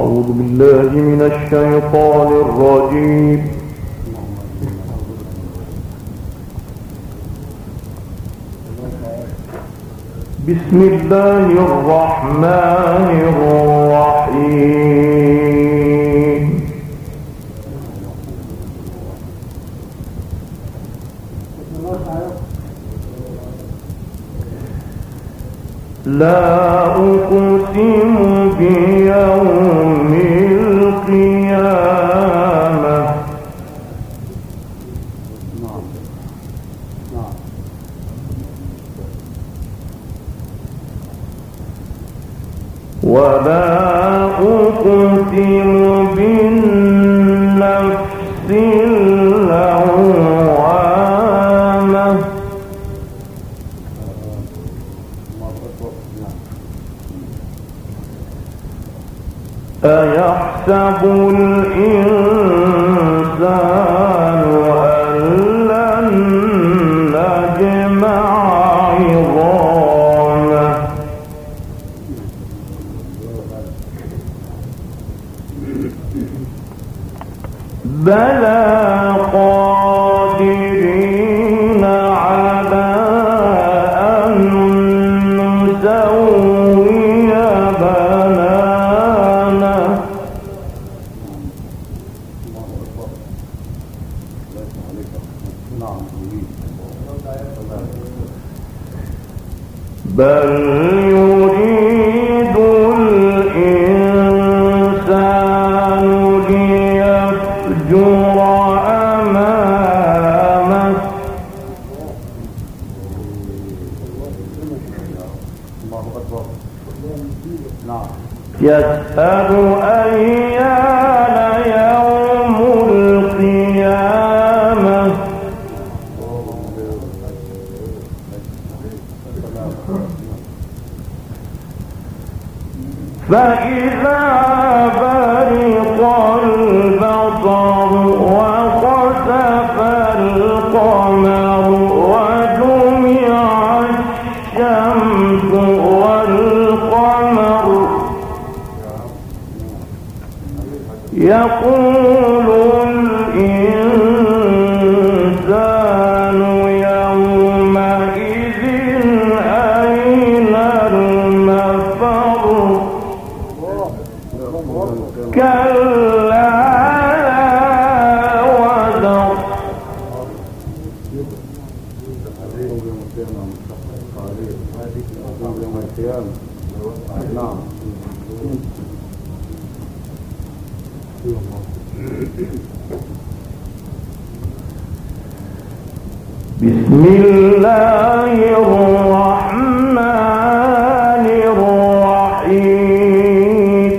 أعوذ بالله من الشيطان الرجيم. بسم الله الرحمن الرحيم. لا أقسم بيوم القيامة ولا أقسم بالنفس اللوامة أيحسب الإنسان أن لن نجمع عظامه بلى قادرين على أن نسوي بنانه بل يريد الإنسان ليفجر أمامه يسأل أيان يوم القيامة فإذا برق البصر وخسف القمر وجمع الشمس والقمر يقول الإنسان يومئذ أين المفر كلا لا وزر بسم الله الرحمن الرحيم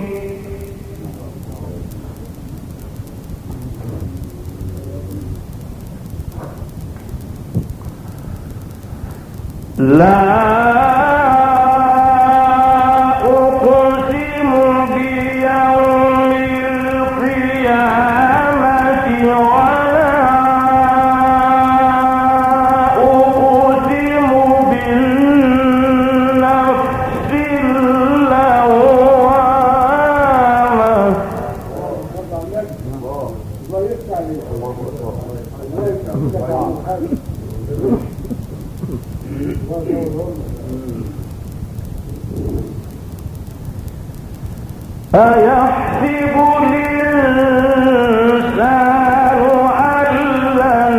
لا أقسم بيوم القيامة ولا أقسم بالنفس اللوامة أيحسب الإنسان أن لن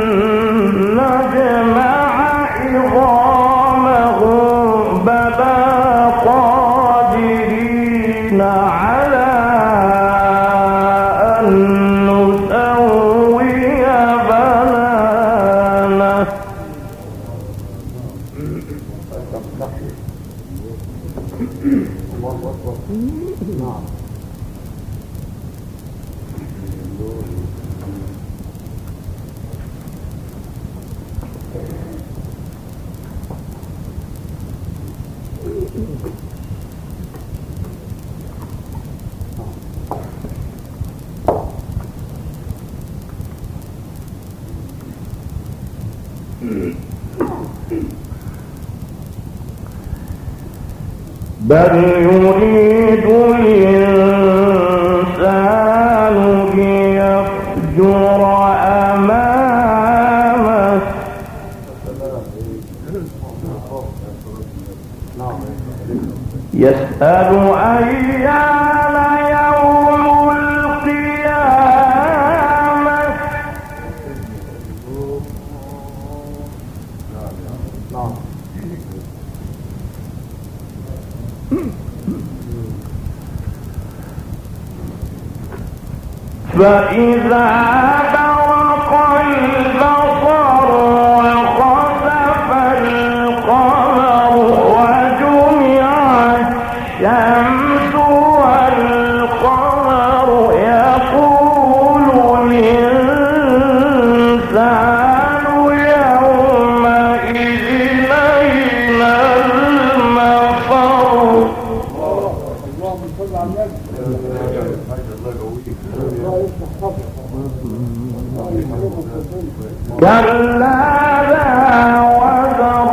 نجمع عظامه بلى قادرين على أن نسوي بنانه بل يريد الإنسان أمامه يسأل أيان يوم القيامة فإذا برق البصر وخسف القمر وجمع الشمس والقمر يقول الإنسان يومئذ أين المفر كلا لا وزر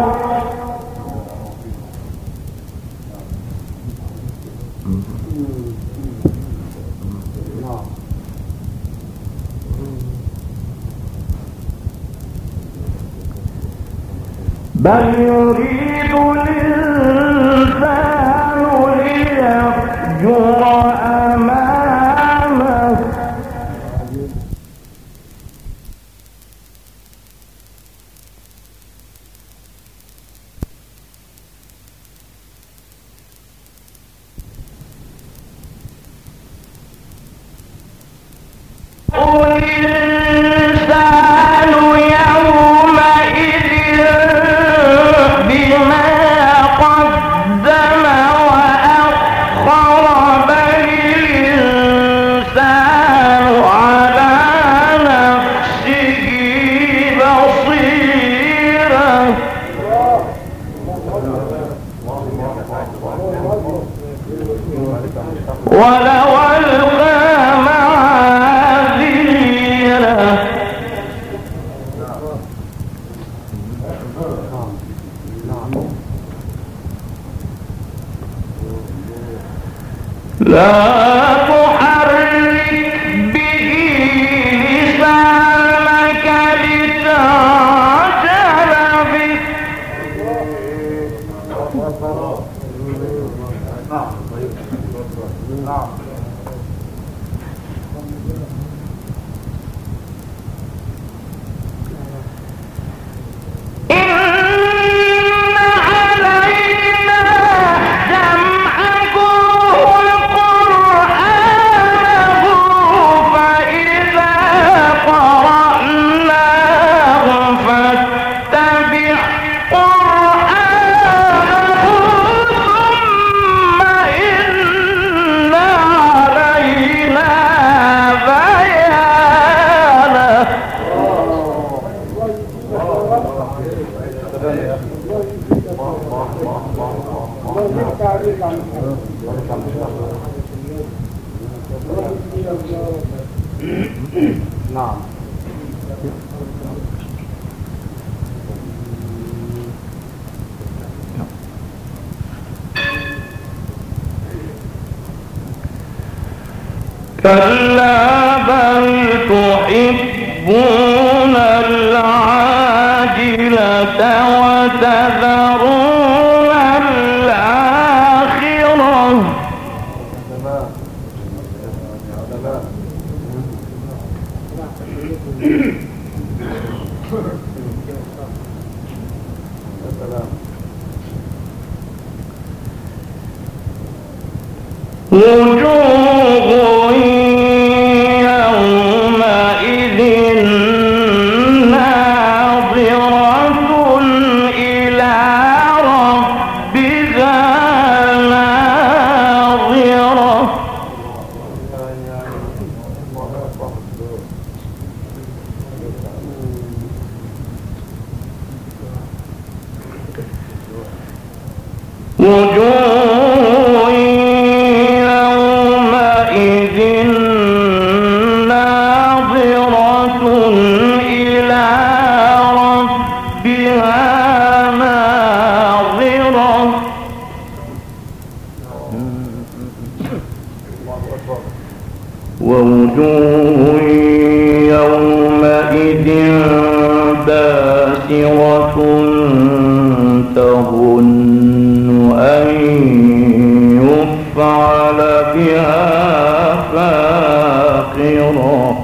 بل يريد الإنسان ليفجر أمامه الإنسان يومئذ بما قدم وأخر بل الإنسان على نفسه بصيرة ولو ألقى معاذيره لا تحرك به لسانك لتعجل به نعم كلا بل تحبون العاجلة وتذرون الآخرة وجوه يومئذ ناظرة إلى ربها ناظرة وجوه يومئذ كافرة تظن أن يفعل بها فاقرة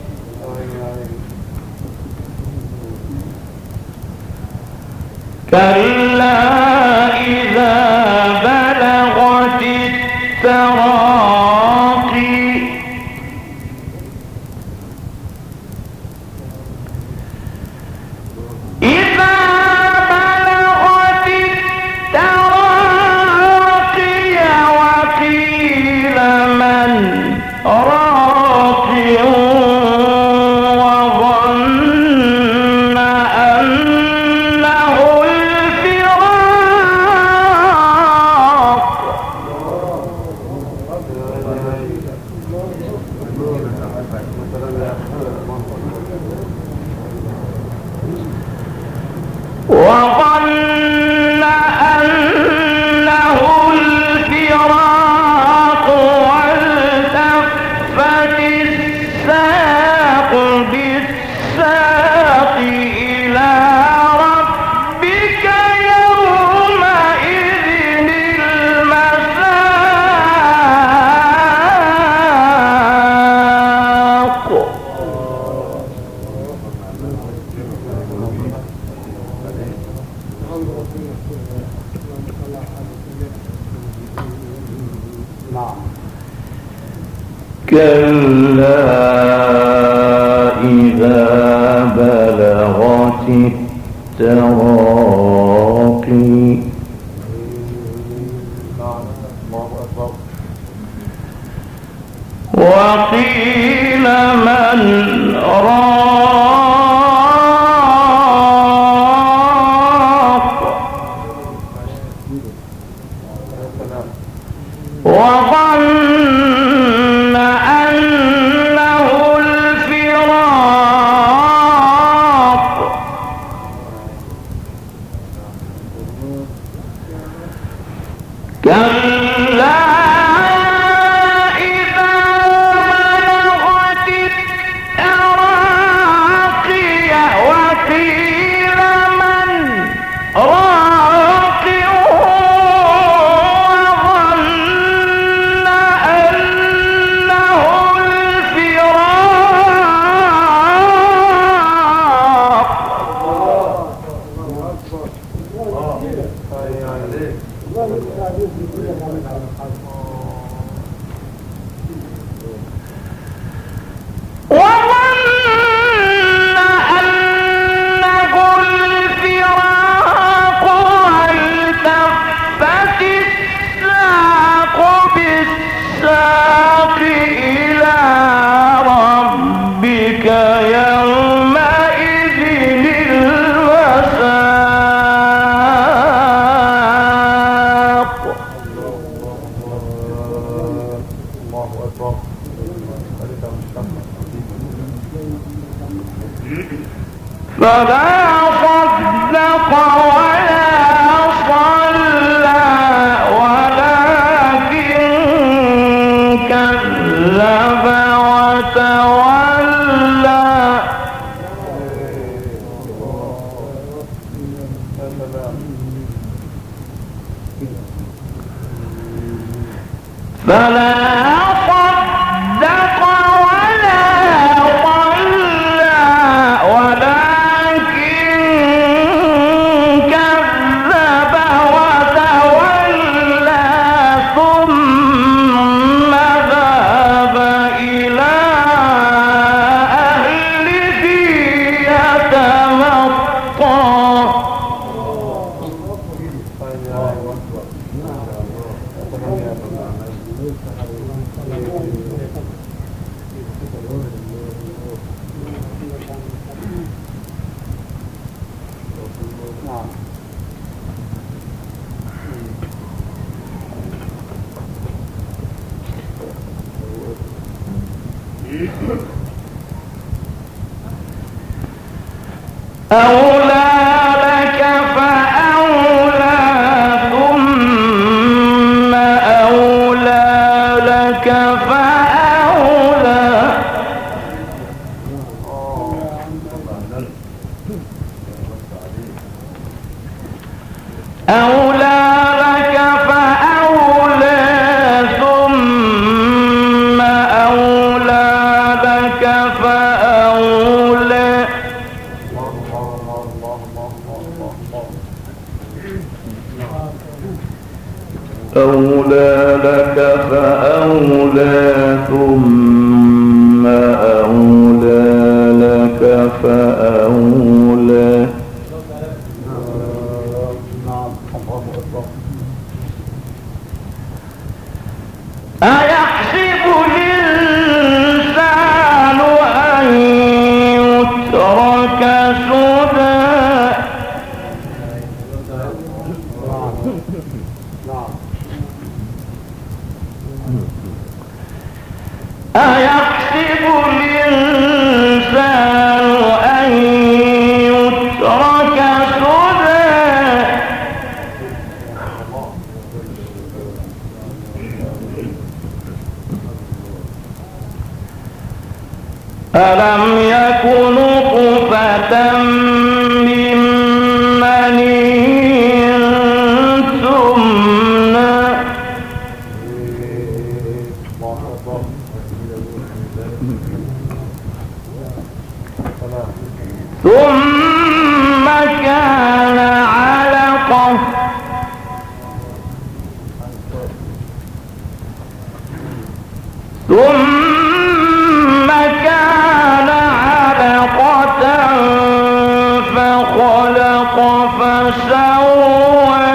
كلا إذا بلغت التراقي إذا بلغت التراقي وقيل من راق وظن أنه الفراق وظن أنه الفراق والتفت الساق بالساق إلى ربك يومئذ المساق كلا إذا بلغت التراقي وقيل من راق وظن أنه الفراق كلا إذا بلغت التراقي وقيل من راق وظن أنه الفراق وظن أنه الفراق والتفت الساق بالساق إلى ربك يومئذ المساق فلا صدق ولا صلى ولكن كذب وتولى فلا صدق ولا صلى ولكن كذب وتولى ثم ذهب إلى أهله يتمطى أولى لك فأولى ثم أولى لك فأولى أولى لك فأولى ثم أولى لك فأولى أولى لك فأولى ثم أولى لك فأولى أيحسب الإنسان أن يترك سدى أيحسب الإنسان أن يترك سدى ألم يكن نطفة من مني ثم كان علقة فخلق فسوى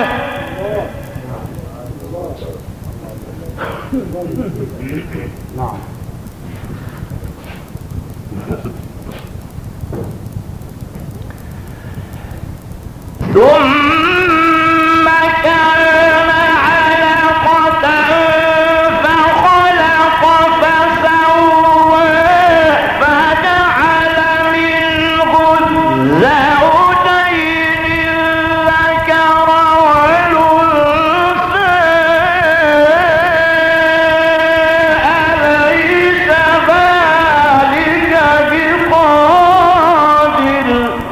ثم كان علقة فخلق فسوى فجعل منه الزوجين الذكر والأنثى أليس ذلك بقادر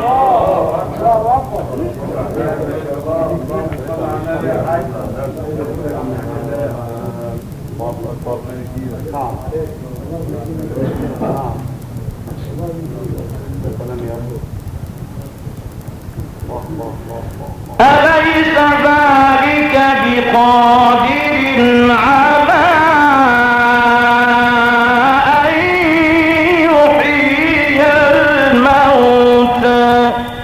أليس ذلك بقادر على أن يحيي الموتى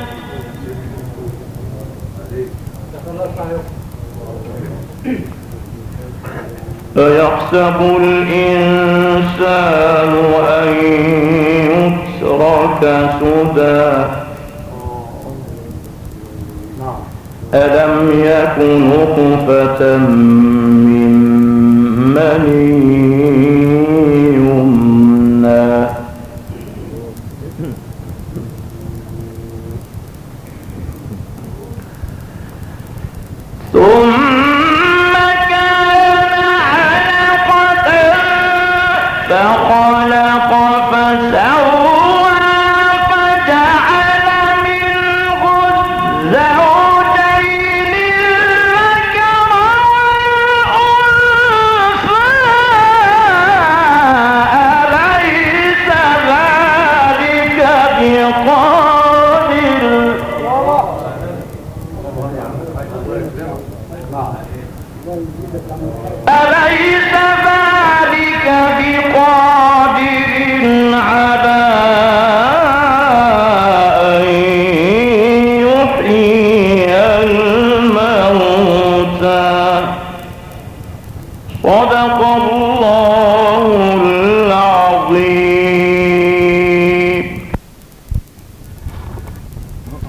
أيحسب الإنسان أن يترك سدى ألم يكن نطفة من مني يمنى ثم كان علقة فخلق فسوى فجعل منه الزوجين الذكر والأنثى أليس ذلك بقادر أليس ذلك بقادر